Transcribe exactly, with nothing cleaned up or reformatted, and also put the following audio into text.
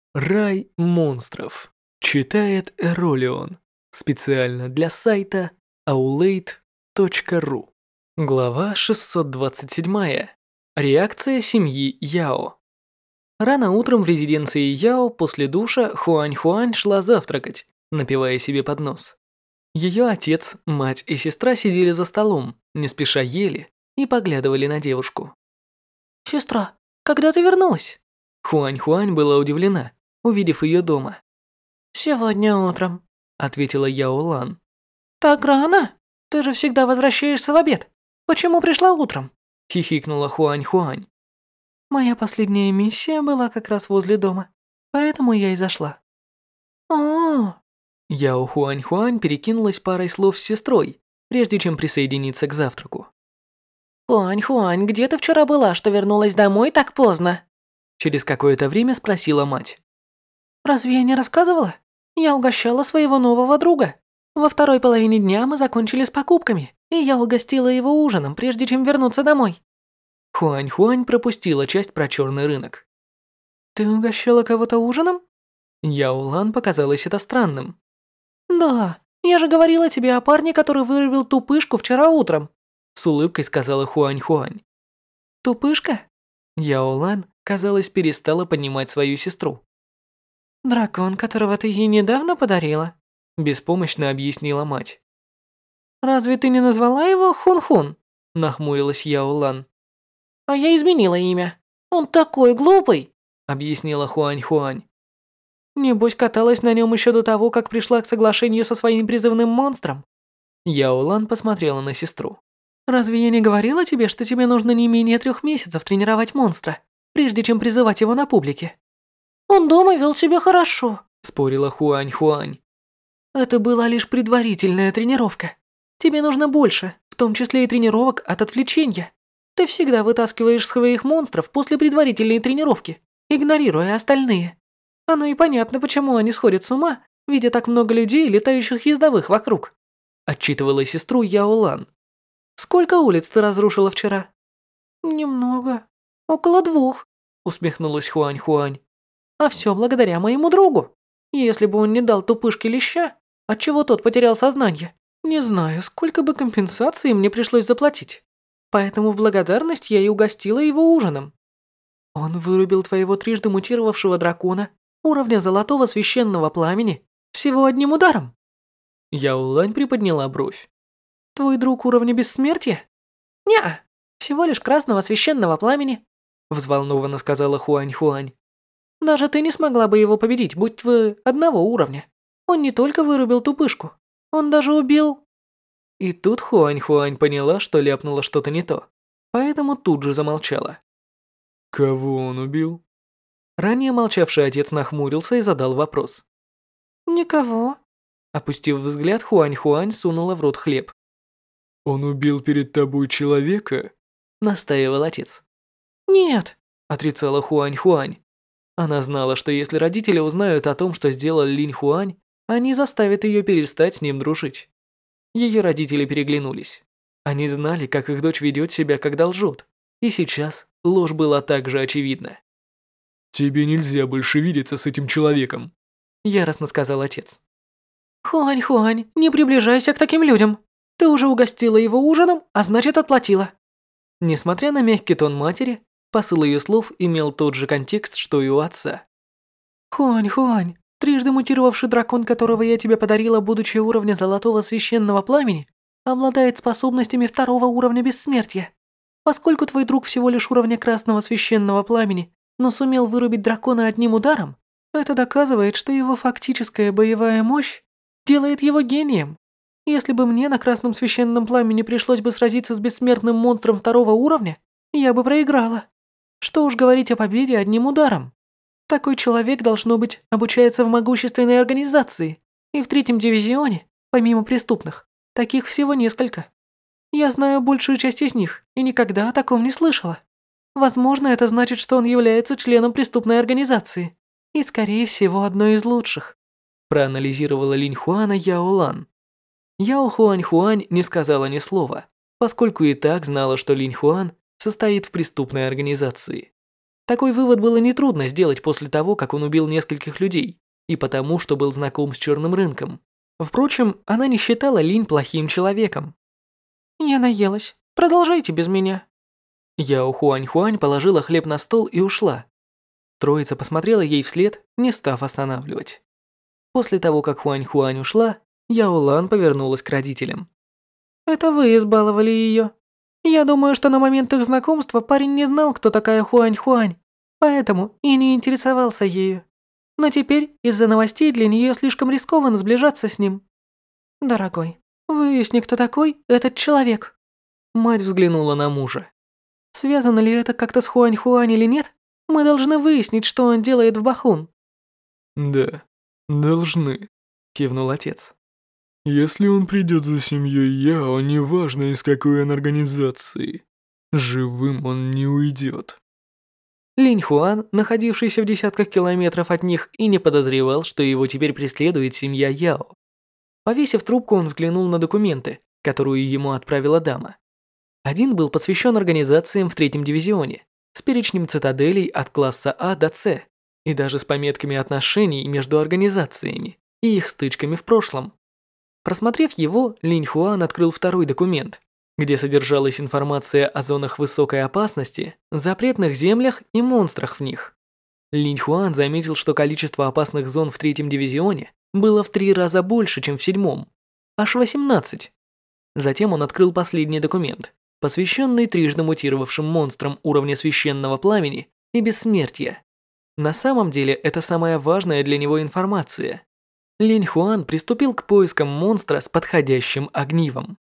Рай монстров. Читает Эролион. Специально для сайта аулейт точка ру. Глава шестьсот двадцать семь. Реакция семьи Яо. Рано утром в резиденции Яо после душа Хуань-Хуань шла завтракать, напивая себе под нос. Ее отец, мать и сестра сидели за столом, не спеша ели и поглядывали на девушку. «Сестра, когда ты вернулась?» Хуань-Хуань была удивлена, увидев ее дома. «Сегодня утром», — ответила Яо Лан. «Так рано? Ты же всегда возвращаешься в обед. Почему пришла утром?» — хихикнула Хуань-Хуань. «Моя последняя миссия была как раз возле дома, поэтому я и зашла». «О-о-о!» Яо Хуань-Хуань перекинулась парой слов с сестрой, прежде чем присоединиться к завтраку. «Хуань-Хуань, где ты вчера была, что вернулась домой так поздно?» Через какое-то время спросила мать. «Разве я не рассказывала? Я угощала своего нового друга. Во второй половине дня мы закончили с покупками, и я угостила его ужином, прежде чем вернуться домой». Хуань-Хуань пропустила часть про черный рынок. «Ты угощала кого-то ужином?» Яо Лан показалось это странным. «Да, я же говорила тебе о парне, который вырубил тупышку вчера утром», с улыбкой сказала Хуань-Хуань. «Тупышка?» Яо Лан, казалось, перестала понимать свою сестру. «Дракон, которого ты ей недавно подарила», беспомощно объяснила мать. «Разве ты не назвала его Хун-Хун?» нахмурилась Яо Лан. «А я изменила имя. Он такой глупый», объяснила Хуань-Хуань. «Небось, каталась на нем еще до того, как пришла к соглашению со своим призывным монстром?» Яо Лан посмотрела на сестру. «Разве я не говорила тебе, что тебе нужно не менее трех месяцев тренировать монстра, прежде чем призывать его на публике?» «Он дома вел себя хорошо», – спорила Хуань-Хуань. «Это была лишь предварительная тренировка. Тебе нужно больше, в том числе и тренировок от отвлечения. Ты всегда вытаскиваешь своих монстров после предварительной тренировки, игнорируя остальные. Оно и понятно, почему они сходят с ума, видя так много людей, летающих ездовых вокруг», – отчитывала сестру Яо Лан. «Сколько улиц ты разрушила вчера?» «Немного. Около двух», – усмехнулась Хуань-Хуань. «А все благодаря моему другу. Если бы он не дал тупышке леща, отчего тот потерял сознание, не знаю, сколько бы компенсации мне пришлось заплатить. Поэтому в благодарность я и угостила его ужином. Он вырубил твоего трижды мутировавшего дракона уровня золотого священного пламени всего одним ударом». Яо Лань приподняла бровь. «Твой друг уровня бессмертия?» «Не-а, всего лишь красного священного пламени», взволнованно сказала Хуань-Хуань. «Даже ты не смогла бы его победить, будь вы одного уровня. Он не только вырубил тупышку, он даже убил...» И тут Хуань-Хуань поняла, что ляпнула что-то не то, поэтому тут же замолчала. «Кого он убил?» Ранее молчавший отец нахмурился и задал вопрос. «Никого». Опустив взгляд, Хуань-Хуань сунула в рот хлеб. «Он убил перед тобой человека?» Настаивал отец. «Нет», отрицала Хуань-Хуань. Она знала, что если родители узнают о том, что сделал Линь-Хуань, они заставят ее перестать с ним дружить. Ее родители переглянулись. Они знали, как их дочь ведет себя, когда лжет. И сейчас ложь была также очевидна. «Тебе нельзя больше видеться с этим человеком», яростно сказал отец. «Хуань-Хуань, не приближайся к таким людям. Ты уже угостила его ужином, а значит отплатила». Несмотря на мягкий тон матери, посыл ее слов имел тот же контекст, что и у отца. «Хуань-Хуань, трижды мутировавший дракон, которого я тебе подарила, будучи уровня золотого священного пламени, обладает способностями второго уровня бессмертия. Поскольку твой друг всего лишь уровня красного священного пламени, но сумел вырубить дракона одним ударом, это доказывает, что его фактическая боевая мощь делает его гением. Если бы мне на красном священном пламени пришлось бы сразиться с бессмертным монстром второго уровня, я бы проиграла. Что уж говорить о победе одним ударом. Такой человек, должно быть, обучается в могущественной организации, и в третьем дивизионе, помимо преступных, таких всего несколько. Я знаю большую часть из них и никогда о таком не слышала. Возможно, это значит, что он является членом преступной организации и, скорее всего, одной из лучших», проанализировала Линь-Хуана Яо Лан. Яо Хуань-Хуань не сказала ни слова, поскольку и так знала, что Линь-Хуан состоит в преступной организации. Такой вывод было нетрудно сделать после того, как он убил нескольких людей, и потому, что был знаком с черным рынком. Впрочем, она не считала Линь плохим человеком. «Я наелась. Продолжайте без меня». Яо Хуань-Хуань положила хлеб на стол и ушла. Троица посмотрела ей вслед, не став останавливать. После того, как Хуань-Хуань ушла, Яо Лан повернулась к родителям. «Это вы избаловали ее. Я думаю, что на момент их знакомства парень не знал, кто такая Хуань-Хуань, поэтому и не интересовался ею. Но теперь из-за новостей для нее слишком рискованно сближаться с ним. Дорогой, выясни, кто такой этот человек». Мать взглянула на мужа. «Связано ли это как-то с Хуань-Хуань или нет? Мы должны выяснить, что он делает в Бахун». «Да, должны», – кивнул отец. «Если он придет за семьей Яо, неважно из какой он организации, живым он не уйдет». Линь Хуан, находившийся в десятках километров от них, и не подозревал, что его теперь преследует семья Яо. Повесив трубку, он взглянул на документы, которые ему отправила дама. Один был посвящен организациям в третьем дивизионе, с перечнем цитаделей от класса А до С, и даже с пометками отношений между организациями и их стычками в прошлом. Просмотрев его, Линь Хуан открыл второй документ, где содержалась информация о зонах высокой опасности, запретных землях и монстрах в них. Линь Хуан заметил, что количество опасных зон в третьем дивизионе было в три раза больше, чем в седьмом, аж восемнадцать. Затем он открыл последний документ, посвященный трижды мутировавшим монстрам уровня священного пламени и бессмертия. На самом деле, это самая важная для него информация. Линь Хуан приступил к поискам монстра с подходящим огнивом.